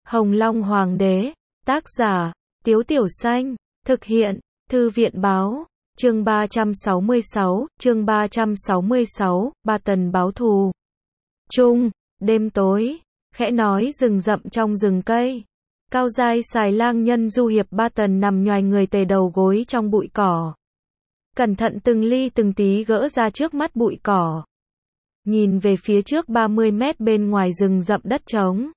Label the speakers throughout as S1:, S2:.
S1: Hồng Long Hoàng đế, tác giả, Tiếu Tiểu Xanh, thực hiện, Thư viện báo, chương 366, Ba Tần báo thù. Trung, đêm tối, khẽ nói rừng rậm trong rừng cây. Cao giai xài lang nhân du hiệp Ba Tần nằm nhoài người tề đầu gối trong bụi cỏ. Cẩn thận từng ly từng tí gỡ ra trước mắt bụi cỏ. Nhìn về phía trước 30 mét bên ngoài rừng rậm đất trống.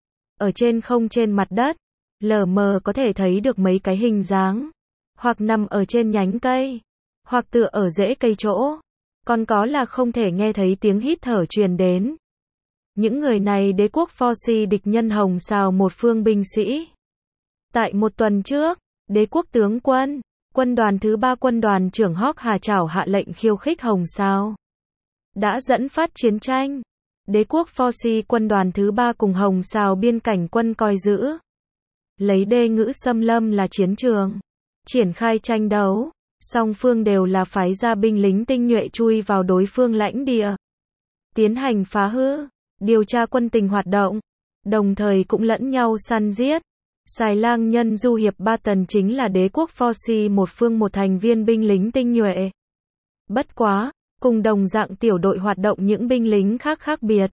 S1: Ở trên không trên mặt đất, lờ mờ có thể thấy được mấy cái hình dáng. Hoặc nằm ở trên nhánh cây, hoặc tựa ở rễ cây chỗ. Còn có là không thể nghe thấy tiếng hít thở truyền đến. Những người này đế quốc Forci địch nhân Hồng Sào một phương binh sĩ. Tại một tuần trước, đế quốc tướng quân, quân đoàn thứ 3 quân đoàn trưởng Hawk Hà Chảo hạ lệnh khiêu khích Hồng Sào. Đã dẫn phát chiến tranh. Đế quốc Forci quân đoàn thứ 3 cùng Hồng Sào biên cảnh quân coi giữ. Lấy đê ngữ xâm lâm là chiến trường. Triển khai tranh đấu. Song phương đều là phái ra binh lính tinh nhuệ chui vào đối phương lãnh địa. Tiến hành phá hư, điều tra quân tình hoạt động. Đồng thời cũng lẫn nhau săn giết. Xài lang nhân du hiệp Ba Tần chính là đế quốc Forci một phương một thành viên binh lính tinh nhuệ. Bất quá, cùng đồng dạng tiểu đội hoạt động những binh lính khác khác biệt.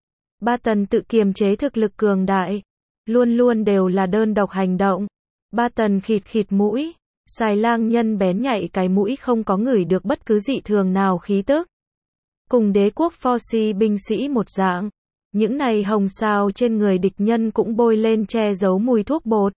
S1: Ba Tần tự kiềm chế thực lực cường đại. Luôn luôn đều là đơn độc hành động. Ba Tần khịt khịt mũi. Xài lang nhân bén nhạy cái mũi không có ngửi được bất cứ dị thường nào khí tức. Cùng đế quốc Forci binh sĩ một dạng. Những này hồng sao trên người địch nhân cũng bôi lên che giấu mùi thuốc bột.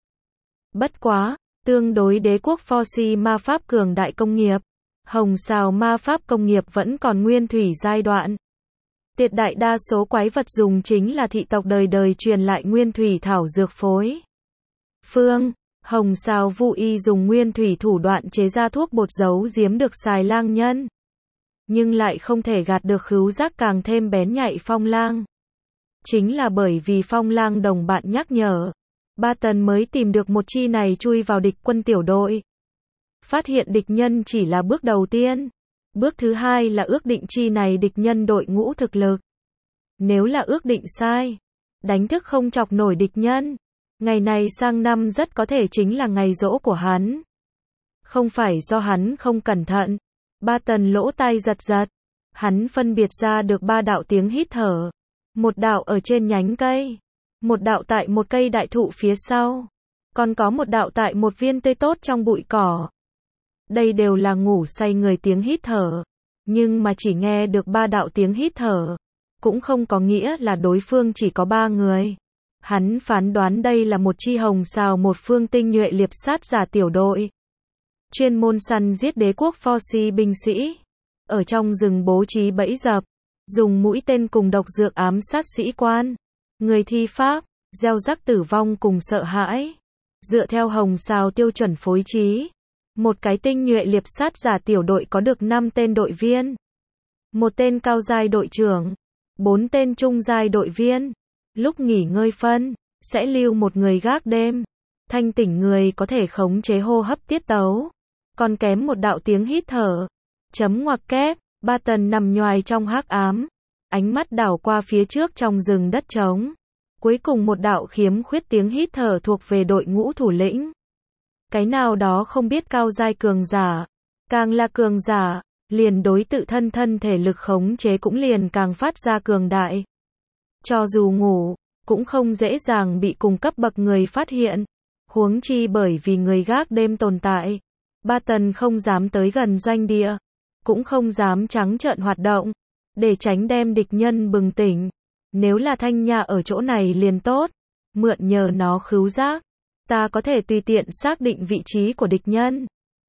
S1: Bất quá, tương đối đế quốc Forci ma pháp cường đại công nghiệp. Hồng sao ma pháp công nghiệp vẫn còn nguyên thủy giai đoạn. Tuyệt đại đa số quái vật dùng chính là thị tộc đời đời truyền lại nguyên thủy thảo dược phối. Phương, Hồng sao Vu Y dùng nguyên thủy thủ đoạn chế ra thuốc bột giấu giếm được xài lang nhân. Nhưng lại không thể gạt được khứu giác càng thêm bén nhạy Phong Lang. Chính là bởi vì Phong Lang đồng bạn nhắc nhở. Ba Tần mới tìm được một chi này chui vào địch quân tiểu đội. Phát hiện địch nhân chỉ là bước đầu tiên. Bước thứ hai là ước định chi này địch nhân đội ngũ thực lực. Nếu là ước định sai, đánh thức không chọc nổi địch nhân. Ngày này sang năm rất có thể chính là ngày giỗ của hắn. Không phải do hắn không cẩn thận. Ba Tần lỗ tai giật giật. Hắn phân biệt ra được 3 đạo tiếng hít thở. Một đạo ở trên nhánh cây. Một đạo tại một cây đại thụ phía sau. Còn có một đạo tại một viên tươi tốt trong bụi cỏ. Đây đều là ngủ say người tiếng hít thở. Nhưng mà chỉ nghe được 3 đạo tiếng hít thở. Cũng không có nghĩa là đối phương chỉ có 3 người. Hắn phán đoán đây là một chi hồng sào một phương tinh nhuệ liệp sát giả tiểu đội. Chuyên môn săn giết đế quốc Forci binh sĩ. Ở trong rừng bố trí bẫy dập. Dùng mũi tên cùng độc dược ám sát sĩ quan. Người thi pháp, gieo rắc tử vong cùng sợ hãi. Dựa theo hồng sào tiêu chuẩn phối trí. Một cái tinh nhuệ liệp sát giả tiểu đội có được 5 tên đội viên. Một tên cao giai đội trưởng. 4 tên trung giai đội viên. Lúc nghỉ ngơi phân, sẽ lưu một người gác đêm. Thanh tỉnh người có thể khống chế hô hấp tiết tấu. Còn kém một đạo tiếng hít thở. Chấm ngoặc kép, Ba Tần nằm nhoài trong hắc ám. Ánh mắt đảo qua phía trước trong rừng đất trống. Cuối cùng một đạo khiếm khuyết tiếng hít thở thuộc về đội ngũ thủ lĩnh. Cái nào đó không biết cao giai cường giả. Càng là cường giả, liền đối tự thân thân thể lực khống chế cũng liền càng phát ra cường đại. Cho dù ngủ, cũng không dễ dàng bị cùng cấp bậc người phát hiện. Huống chi bởi vì người gác đêm tồn tại. Ba Tần không dám tới gần doanh địa. Cũng không dám trắng trợn hoạt động. Để tránh đem địch nhân bừng tỉnh. Nếu là Thanh Nha ở chỗ này liền tốt. Mượn nhờ nó khứu giác. Ta có thể tùy tiện xác định vị trí của địch nhân.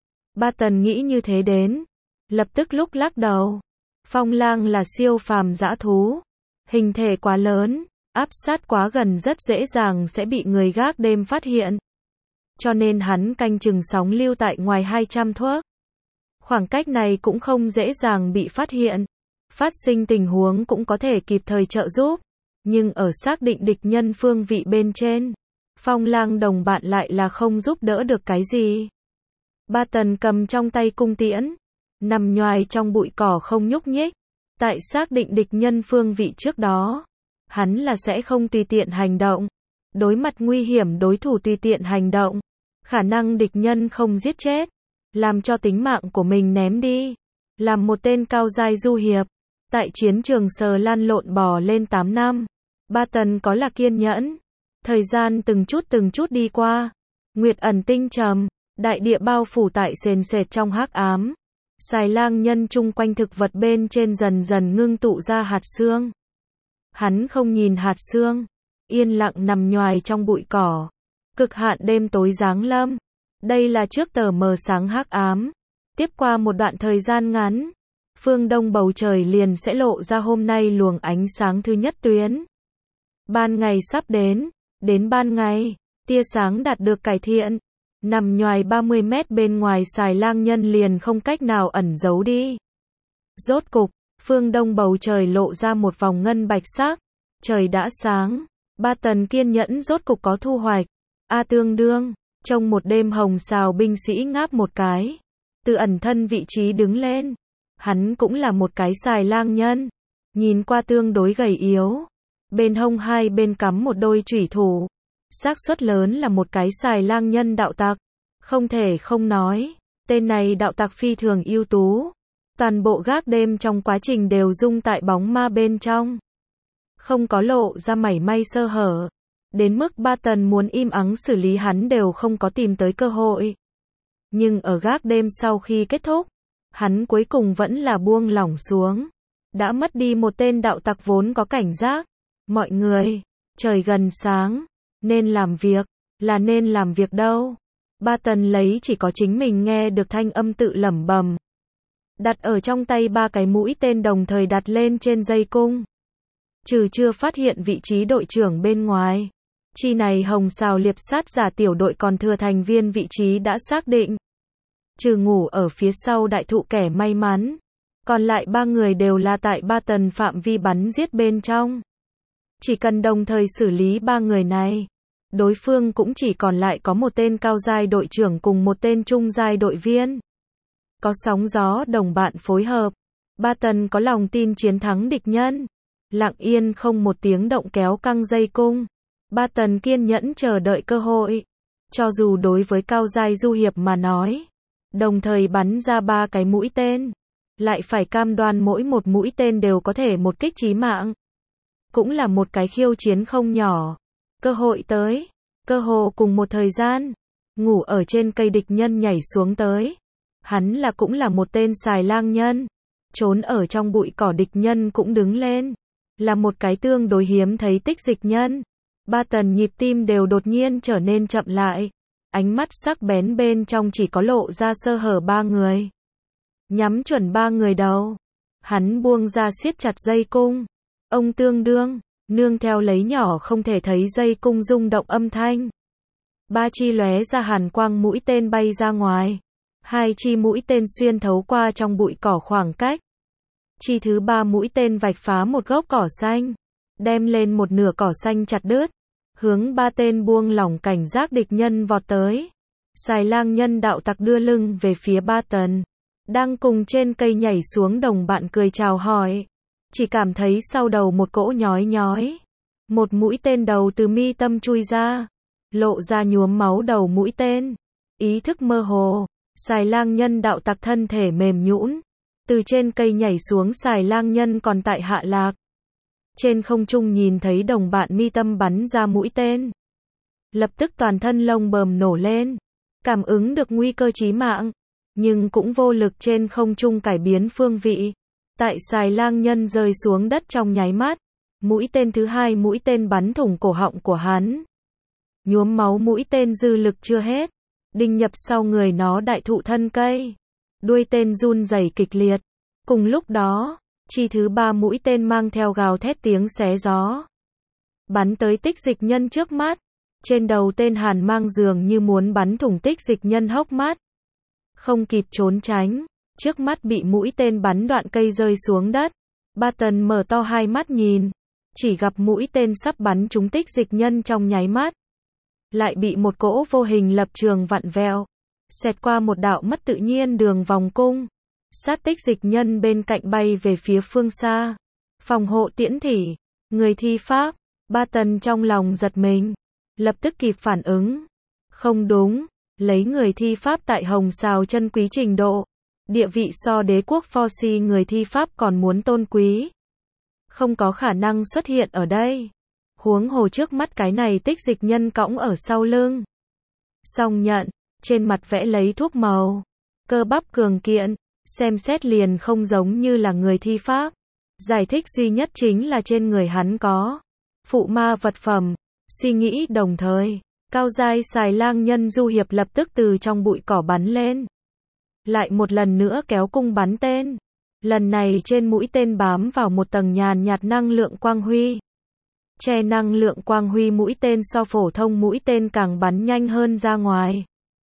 S1: Ba Tần nghĩ như thế đến. Lập tức lúc lắc đầu. Phong Lang là siêu phàm dã thú. Hình thể quá lớn. Áp sát quá gần rất dễ dàng sẽ bị người gác đêm phát hiện. Cho nên hắn canh chừng sóng lưu tại ngoài 200 thước. Khoảng cách này cũng không dễ dàng bị phát hiện. Phát sinh tình huống cũng có thể kịp thời trợ giúp. Nhưng ở xác định địch nhân phương vị bên trên. Phong Lang đồng bạn lại là không giúp đỡ được cái gì. Ba Tần cầm trong tay cung tiễn. Nằm nhoài trong bụi cỏ không nhúc nhích. Tại xác định địch nhân phương vị trước đó. Hắn là sẽ không tùy tiện hành động. Đối mặt nguy hiểm đối thủ tùy tiện hành động. Khả năng địch nhân không giết chết. Làm cho tính mạng của mình ném đi. Làm một tên cao giai du hiệp. Tại chiến trường sờ lăn lộn bò lên 8 năm. Ba Tần có là kiên nhẫn. Thời gian từng chút đi qua. Nguyệt ẩn tinh trầm. Đại địa bao phủ tại sền sệt trong hắc ám. Xài lang nhân chung quanh thực vật bên trên dần dần ngưng tụ ra hạt xương. Hắn không nhìn hạt xương. Yên lặng nằm nhoài trong bụi cỏ. Cực hạn đêm tối giáng lâm. Đây là trước tờ mờ sáng hắc ám. Tiếp qua một đoạn thời gian ngắn, phương đông bầu trời liền sẽ lộ ra hôm nay luồng ánh sáng thứ nhất tuyến. Ban ngày sắp đến. Đến ban ngày, tia sáng đạt được cải thiện. Nằm nhoài 30 mét bên ngoài xài lang nhân liền không cách nào ẩn giấu đi. Rốt cục, phương đông bầu trời lộ ra một vòng ngân bạch sắc. Trời đã sáng. Ba Tần kiên nhẫn rốt cục có thu hoạch. Tương đương, trong một đêm hồng xào binh sĩ ngáp một cái. Từ ẩn thân vị trí đứng lên. Hắn cũng là một cái xài lang nhân. Nhìn qua tương đối gầy yếu. Bên hông hai bên cắm một đôi chủy thủ. Xác suất lớn là một cái xài lang nhân đạo tặc. Không thể không nói, tên này đạo tặc phi thường ưu tú. Toàn bộ gác đêm trong quá trình đều dung tại bóng ma bên trong. Không có lộ ra mảy may sơ hở. Đến mức Ba Tần muốn im ắng xử lý hắn đều không có tìm tới cơ hội. Nhưng ở gác đêm sau khi kết thúc, hắn cuối cùng vẫn là buông lỏng xuống. Đã mất đi một tên đạo tặc vốn có cảnh giác. Mọi người, trời gần sáng, nên làm việc, là nên làm việc đâu. Ba Tần lấy chỉ có chính mình nghe được thanh âm tự lẩm bẩm. Đặt ở trong tay ba cái mũi tên đồng thời đặt lên trên dây cung. Trừ chưa phát hiện vị trí đội trưởng bên ngoài. Chi này hồng xào liệp sát giả tiểu đội còn thừa thành viên vị trí đã xác định. Trừ ngủ ở phía sau đại thụ kẻ may mắn. Còn lại ba người đều là tại Ba Tần phạm vi bắn giết bên trong. Chỉ cần đồng thời xử lý ba người này. Đối phương cũng chỉ còn lại có một tên cao giai đội trưởng cùng một tên trung giai đội viên. Có sóng gió đồng bạn phối hợp. Ba Tần có lòng tin chiến thắng địch nhân. Lặng yên không một tiếng động kéo căng dây cung. Ba Tần kiên nhẫn chờ đợi cơ hội. Cho dù đối với cao giai du hiệp mà nói. Đồng thời bắn ra ba cái mũi tên. Lại phải cam đoan mỗi một mũi tên đều có thể một kích chí mạng. Cũng là một cái khiêu chiến không nhỏ. Cơ hội tới. Cơ hồ cùng một thời gian. Ngủ ở trên cây địch nhân nhảy xuống tới. Hắn là cũng là một tên xài lang nhân. Trốn ở trong bụi cỏ địch nhân cũng đứng lên. Là một cái tương đối hiếm thấy tích dịch nhân. Ba Tần nhịp tim đều đột nhiên trở nên chậm lại. Ánh mắt sắc bén bên trong chỉ có lộ ra sơ hở ba người. Nhắm chuẩn ba người đầu. Hắn buông ra siết chặt dây cung. Ông tương đương, nương theo lấy nhỏ không thể thấy dây cung rung động âm thanh. Ba chi lóe ra hàn quang mũi tên bay ra ngoài. Hai chi mũi tên xuyên thấu qua trong bụi cỏ khoảng cách. Chi thứ ba mũi tên vạch phá một gốc cỏ xanh. Đem lên một nửa cỏ xanh chặt đứt. Hướng ba tên buông lỏng cảnh giác địch nhân vọt tới. Xài lang nhân đạo tặc đưa lưng về phía Ba Tần. Đang cùng trên cây nhảy xuống đồng bạn cười chào hỏi. Chỉ cảm thấy sau đầu một cỗ nhói nhói. Một mũi tên đầu từ mi tâm chui ra. Lộ ra nhuốm máu đầu mũi tên. Ý thức mơ hồ. Xài lang nhân đạo tặc thân thể mềm nhũn. Từ trên cây nhảy xuống xài lang nhân còn tại hạ lạc. Trên không trung nhìn thấy đồng bạn mi tâm bắn ra mũi tên. Lập tức toàn thân lông bờm nổ lên. Cảm ứng được nguy cơ chí mạng. Nhưng cũng vô lực trên không trung cải biến phương vị. Tại xài lang nhân rơi xuống đất trong nháy mắt. Mũi tên thứ hai mũi tên bắn thủng cổ họng của hắn. Nhuốm máu mũi tên dư lực chưa hết. Đinh nhập sau người nó đại thụ thân cây. Đuôi tên run rẩy kịch liệt. Cùng lúc đó, chi thứ ba mũi tên mang theo gào thét tiếng xé gió. Bắn tới tích dịch nhân trước mắt. Trên đầu tên hàn mang dường như muốn bắn thủng tích dịch nhân hốc mắt. Không kịp trốn tránh. Trước mắt bị mũi tên bắn đoạn cây rơi xuống đất. Ba Tần mở to hai mắt nhìn. Chỉ gặp mũi tên sắp bắn trúng tích dịch nhân trong nháy mắt. Lại bị một cỗ vô hình lập trường vặn vẹo. Xẹt qua một đạo mất tự nhiên đường vòng cung. Sát tích dịch nhân bên cạnh bay về phía phương xa. Phòng hộ tiễn thỉ. Người thi pháp. Ba Tần trong lòng giật mình. lập tức kịp phản ứng. Không đúng, lấy người thi pháp tại Hồng Sào chân quý trình độ, địa vị so đế quốc Forci người thi pháp còn muốn tôn quý. Không có khả năng xuất hiện ở đây. Huống hồ trước mắt cái này tích dịch nhân cõng ở sau lưng. Song nhận, trên mặt vẽ lấy thuốc màu, cơ bắp cường kiện, xem xét liền không giống như là người thi pháp. Giải thích duy nhất chính là trên người hắn có phụ ma vật phẩm. Suy nghĩ đồng thời, cao giai xài lang nhân du hiệp lập tức từ trong bụi cỏ bắn lên. Lại một lần nữa kéo cung bắn tên. Lần này trên mũi tên bám vào một tầng nhàn nhạt năng lượng quang huy. Che năng lượng quang huy mũi tên so phổ thông mũi tên càng bắn nhanh hơn ra ngoài.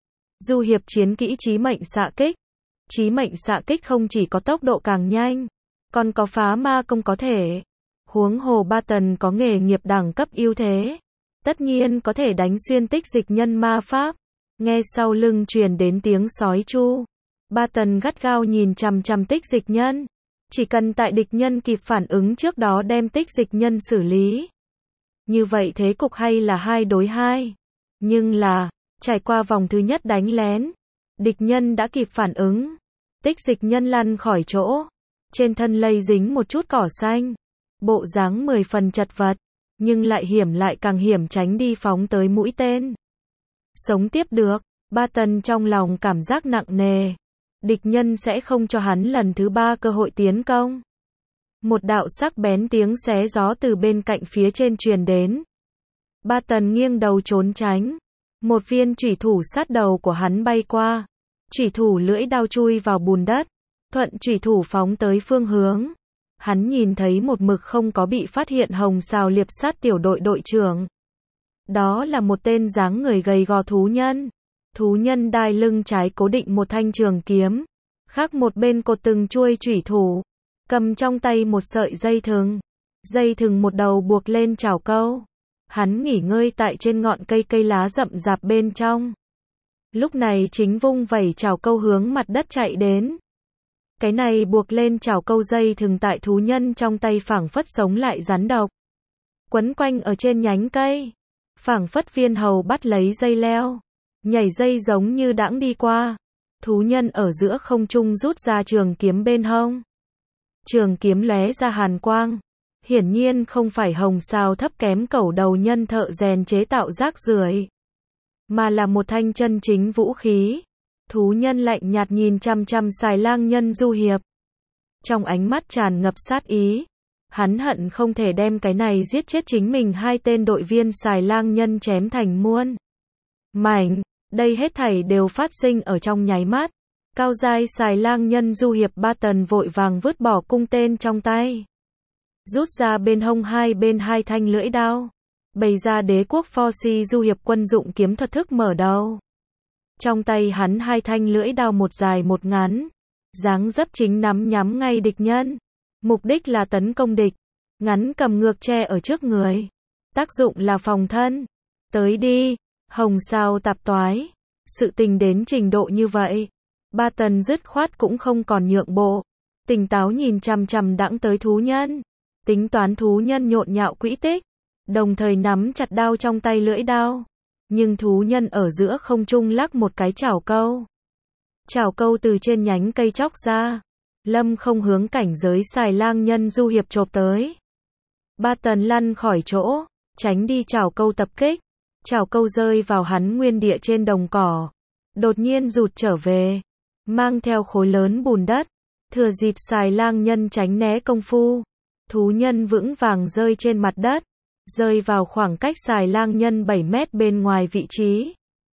S1: Du hiệp chiến kỹ chí mệnh xạ kích. Chí mệnh xạ kích không chỉ có tốc độ càng nhanh, còn có phá ma công có thể. Huống hồ Barton có nghề nghiệp đẳng cấp ưu thế, tất nhiên có thể đánh xuyên tích dịch nhân ma pháp. Nghe sau lưng truyền đến tiếng sói chu, Barton gắt gao nhìn chằm chằm tích dịch nhân. Chỉ cần tại địch nhân kịp phản ứng trước đó đem tích dịch nhân xử lý. Như vậy thế cục hay là 2 đối 2. Nhưng là, trải qua vòng thứ nhất đánh lén, địch nhân đã kịp phản ứng. Tích dịch nhân lăn khỏi chỗ, trên thân lây dính một chút cỏ xanh. Bộ dáng 10 phần chật vật, nhưng lại càng hiểm tránh đi phóng tới mũi tên. Sống tiếp được, Barton trong lòng cảm giác nặng nề. Địch nhân sẽ không cho hắn lần thứ 3 cơ hội tiến công. Một đạo sắc bén tiếng xé gió từ bên cạnh phía trên truyền đến. Barton nghiêng đầu trốn tránh. Một viên chủy thủ sát đầu của hắn bay qua. Chủy thủ lưỡi đao chui vào bùn đất. Thuận chủy thủ phóng tới phương hướng. Hắn nhìn thấy một mực không có bị phát hiện Hồng Sào liệp sát tiểu đội đội trưởng. Đó là một tên dáng người gầy gò thú nhân. Thú nhân đai lưng trái cố định một thanh trường kiếm. Khác một bên cột từng chuôi chủy thủ. Cầm trong tay một sợi dây thừng. Dây thừng một đầu buộc lên chảo câu. Hắn nghỉ ngơi tại trên ngọn cây lá rậm rạp bên trong. Lúc này chính vung vẩy chảo câu hướng mặt đất chạy đến. Cái này buộc lên chảo câu dây thừng tại thú nhân trong tay phảng phất sống lại rắn độc. Quấn quanh ở trên nhánh cây. Phảng phất viên hầu bắt lấy dây leo. Nhảy dây giống như đãng đi qua. Thú nhân ở giữa không trung rút ra trường kiếm bên hông. Trường kiếm lóe ra hàn quang. Hiển nhiên không phải Hồng Sào thấp kém cẩu đầu nhân thợ rèn chế tạo rác rưởi, mà là một thanh chân chính vũ khí. Thú nhân lạnh nhạt nhìn chăm chăm xài lang nhân du hiệp. Trong ánh mắt tràn ngập sát ý. Hắn hận không thể đem cái này giết chết chính mình 2 tên đội viên xài lang nhân chém thành muôn mảnh. Đây hết thảy đều phát sinh ở trong nháy mắt. Cao giai xài lang nhân du hiệp Barton vội vàng vứt bỏ cung tên trong tay. Rút ra bên hông hai bên 2 thanh lưỡi đao. Bày ra đế quốc Forci du hiệp quân dụng kiếm thuật thức mở đầu. Trong tay hắn 2 thanh lưỡi đao một dài một ngắn. Dáng dấp chính nắm nhắm ngay địch nhân. Mục đích là tấn công địch. Ngắn cầm ngược che ở trước người. Tác dụng là phòng thân. Tới đi. Hồng Sào tạp toái. Sự tình đến trình độ như vậy. Barton dứt khoát cũng không còn nhượng bộ. Tỉnh táo nhìn chằm chằm đãng tới thú nhân. Tính toán thú nhân nhộn nhạo quỹ tích. Đồng thời nắm chặt đao trong tay lưỡi đao. Nhưng thú nhân ở giữa không trung lắc một cái chảo câu. Chảo câu từ trên nhánh cây chóc ra. Lâm không hướng cảnh giới xài lang nhân du hiệp chộp tới. Barton lăn khỏi chỗ. Tránh đi chảo câu tập kích. Chảo câu rơi vào hắn nguyên địa trên đồng cỏ. Đột nhiên rụt trở về. Mang theo khối lớn bùn đất. Thừa dịp xài lang nhân tránh né công phu. Thú nhân vững vàng rơi trên mặt đất. Rơi vào khoảng cách xài lang nhân 7 mét bên ngoài vị trí.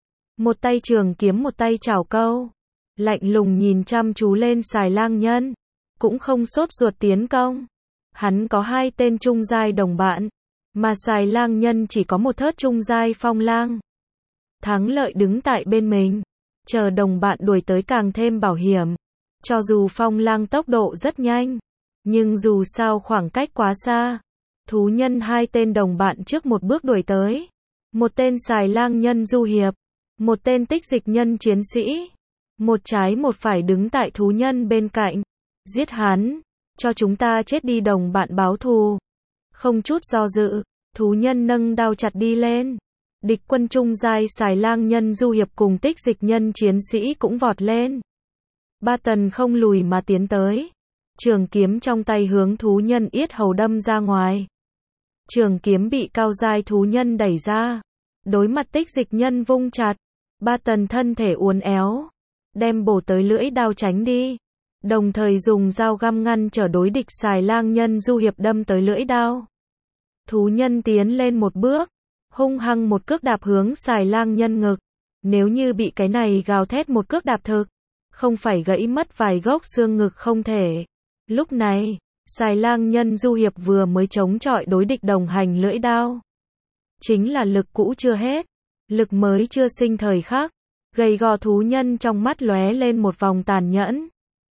S1: Một tay trường kiếm một tay chảo câu. Lạnh lùng nhìn chăm chú lên xài lang nhân. Cũng không sốt ruột tiến công. Hắn có 2 tên trung giai đồng bạn. Mà xài lang nhân chỉ có một thớt trung giai phong lang. Thắng lợi đứng tại bên mình. Chờ đồng bạn đuổi tới càng thêm bảo hiểm. Cho dù phong lang tốc độ rất nhanh. Nhưng dù sao khoảng cách quá xa. Thú nhân 2 tên đồng bạn trước một bước đuổi tới. Một tên xài lang nhân du hiệp. Một tên tích dịch nhân chiến sĩ. Một trái một phải đứng tại thú nhân bên cạnh. Giết hắn. Cho chúng ta chết đi đồng bạn báo thù. Không chút do dự. Thú nhân nâng đao chặt đi lên. Địch quân trung giai xài lang nhân du hiệp cùng tích dịch nhân chiến sĩ cũng vọt lên. Ba Tần không lùi mà tiến tới. Trường kiếm trong tay hướng thú nhân yết hầu đâm ra ngoài. Trường kiếm bị cao giai thú nhân đẩy ra. Đối mặt tích dịch nhân vung chặt. Ba Tần thân thể uốn éo. Đem bổ tới lưỡi đao tránh đi. Đồng thời dùng dao găm ngăn trở đối địch xài lang nhân du hiệp đâm tới lưỡi đao. Thú nhân tiến lên một bước. Hung hăng một cước đạp hướng xài lang nhân ngực. Nếu như bị cái này gào thét một cước đạp thực. Không phải gãy mất vài gốc xương ngực không thể. Lúc này, xài lang nhân du hiệp vừa mới chống chọi đối địch đồng hành lưỡi đao. Chính là lực cũ chưa hết. Lực mới chưa sinh thời khắc. Gầy gò thú nhân trong mắt lóe lên một vòng tàn nhẫn.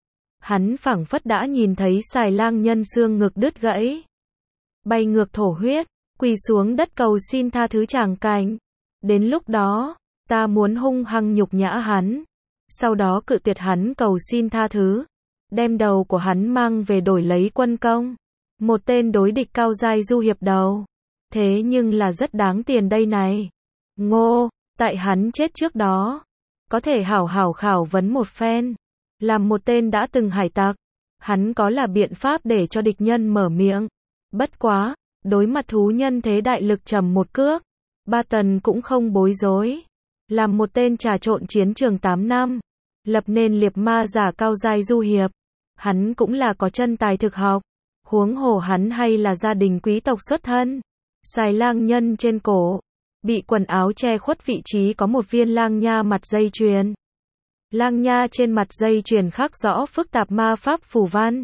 S1: Hắn phảng phất đã nhìn thấy xài lang nhân xương ngực đứt gãy. Bay ngược thổ huyết, quỳ xuống đất cầu xin tha thứ tràng cảnh. Đến lúc đó, ta muốn hung hăng nhục nhã hắn. Sau đó cự tuyệt hắn cầu xin tha thứ. Đem đầu của hắn mang về đổi lấy quân công. Một tên đối địch cao giai du hiệp đầu. Thế nhưng là rất đáng tiền đây này. Ngô, tại hắn chết trước đó. Có thể hảo hảo khảo vấn một phen. Làm một tên đã từng hải tặc. Hắn có là biện pháp để cho địch nhân mở miệng. Bất quá, đối mặt thú nhân thế đại lực trầm một cước. Ba Tần cũng không bối rối. Làm một tên trà trộn chiến trường 8 năm. Lập nên liệp ma giả cao giai du hiệp. Hắn cũng là có chân tài thực học. Huống hồ hắn hay là gia đình quý tộc xuất thân. Xài lang nhân trên cổ. Bị quần áo che khuất vị trí có một viên lang nha mặt dây chuyền. Lang nha trên mặt dây chuyền khắc rõ phức tạp ma pháp phù văn.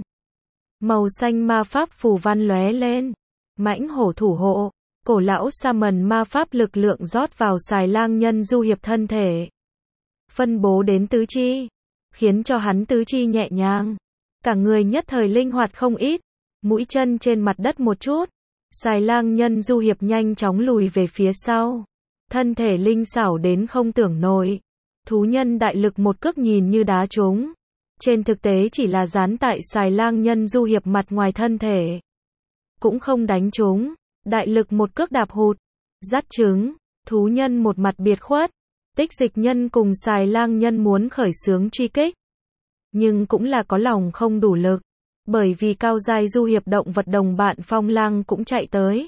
S1: Màu xanh ma pháp phù văn lóe lên. Mãnh hổ thủ hộ. Cổ lão Saman ma pháp lực lượng rót vào xài lang nhân du hiệp thân thể. Phân bố đến tứ chi. Khiến cho hắn tứ chi nhẹ nhàng. Cả người nhất thời linh hoạt không ít. Mũi chân trên mặt đất một chút. Xài lang nhân du hiệp nhanh chóng lùi về phía sau. Thân thể linh xảo đến không tưởng nổi. Thú nhân đại lực một cước nhìn như đá trúng. Trên thực tế chỉ là dán tại xài lang nhân du hiệp mặt ngoài thân thể. Cũng không đánh trúng. Đại lực một cước đạp hụt. Dắt trứng. Thú nhân một mặt biệt khuất. Tích dịch nhân cùng xài lang nhân muốn khởi xướng truy kích. Nhưng cũng là có lòng không đủ lực. Bởi vì cao giai du hiệp động vật đồng bạn phong lang cũng chạy tới.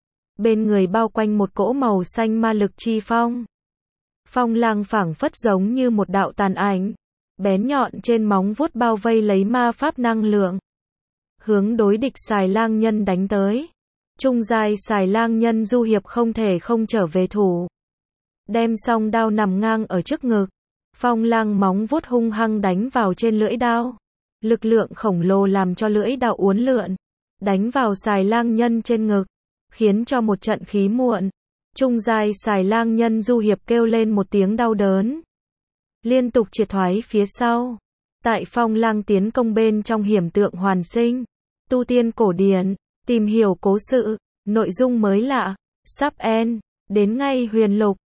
S1: Bên người bao quanh một cỗ màu xanh ma lực chi phong. Phong lang phảng phất giống như một đạo tàn ảnh. Bén nhọn trên móng vuốt bao vây lấy ma pháp năng lượng. Hướng đối địch xài lang nhân đánh tới. Trung giai xài lang nhân du hiệp không thể không trở về thủ. Đem song đao nằm ngang ở trước ngực. Phong lang móng vuốt hung hăng đánh vào trên lưỡi đao. Lực lượng khổng lồ làm cho lưỡi đao uốn lượn. Đánh vào xài lang nhân trên ngực. Khiến cho một trận khí muộn. Trung giai xài lang nhân du hiệp kêu lên một tiếng đau đớn. Liên tục triệt thoái phía sau. Tại phong lang tiến công bên trong hiểm tượng hoàn sinh. Tu tiên cổ điển. Tìm hiểu cố sự. Nội dung mới lạ. Sub N. Đến ngay huyền lục.